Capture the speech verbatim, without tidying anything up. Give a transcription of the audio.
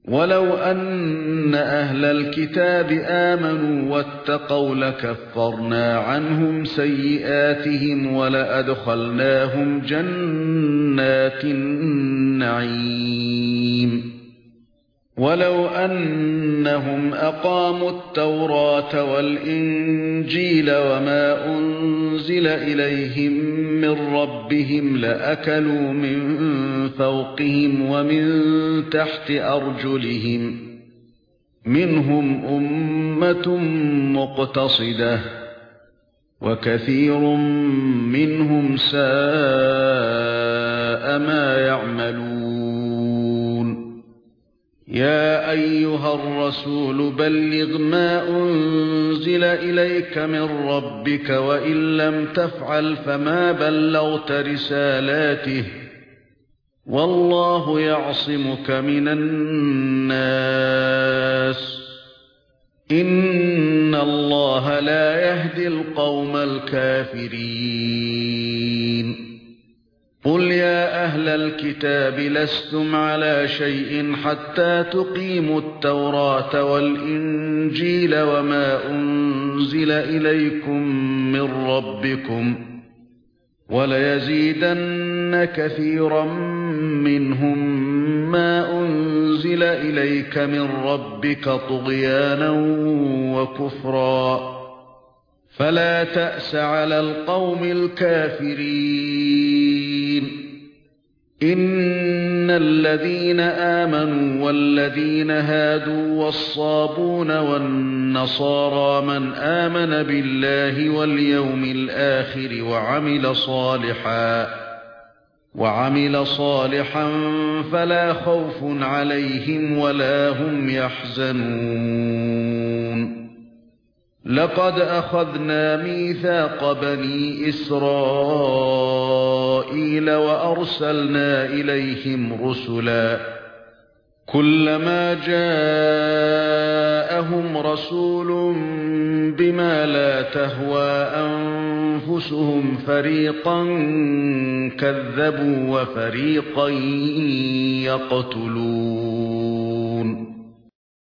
وَلَوْ أَنَّ أَهْلَ الْكِتَابِ آمَنُوا وَاتَّقَوْا لَكَفَّرْنَا عَنْهُمْ سَيِّئَاتِهِمْ وَلَأَدْخَلْنَاهُمْ جَنَّاتِ النَّعِيمِ وَلَوْ أَنَّهُمْ أَقَامُوا التَّوْرَاةَ وَالْإِنْجِيلَ وَمَا أُنْزِلَ إِلَيْهِمْ مِنْ رَبِّهِمْ لَأَكَلُوا مِنْ فَوْقِهِمْ وَمِنْ تَحْتِ أَرْجُلِهِمْ مِنْهُمْ أُمَّةٌ مُقْتَصِدَةٌ وَكَثِيرٌ مِنْهُمْ سَاءَ مَا يَعْمَلُونَ يَا أَيُّهَا الرَّسُولُ بَلِّغْ مَا أُنْزِلَ إِلَيْكَ مِنْ رَبِّكَ وَإِنْ لَمْ تَفْعَلْ فَمَا بَلَّغْتَ رِسَالَاتِهِ وَاللَّهُ يَعْصِمُكَ مِنَ النَّاسِ إِنَّ اللَّهَ لَا يَهْدِي الْقَوْمَ الْكَافِرِينَ قُلْ يَا أَهْلَ الْكِتَابِ لَسْتُمْ عَلَى شَيْءٍ حَتَّى تُقِيمُوا التَّوْرَاةَ وَالْإِنْجِيلَ وَمَا أُنْزِلَ إِلَيْكُمْ مِنْ رَبِّكُمْ وَلَيَزِيدَنَّ كَثِيرًا مِنْهُمْ مَا أُنْزِلَ إِلَيْكَ مِنْ رَبِّكَ طُغْيَانًا وَكُفْرًا فَلَا تَأْسَ عَلَى الْقَوْمِ الْكَافِرِينَ إِنَّ الَّذِينَ آمَنُوا وَالَّذِينَ هَادُوا وَالصَّابُونَ وَالنَّصَارَى مَنْ آمَنَ بِاللَّهِ وَالْيَوْمِ الْآخِرِ وَعَمِلَ صَالِحًا وَعَمِلَ صَالِحًا فَلَا خَوْفٌ عَلَيْهِمْ وَلَا هُمْ يَحْزَنُونَ لَقَدْ أَخَذْنَا مِيثَاقَ بَنِي إِسْرَائِيلَ وَأَرْسَلْنَا إِلَيْهِمْ رُسُلًا كُلَّمَا جَاءَهُمْ رَسُولٌ بِمَا لَا تَهْوَى أَنفُسُهُمْ فَرِيقًا كَذَّبُوا وَفَرِيقًا يَقْتُلُونَ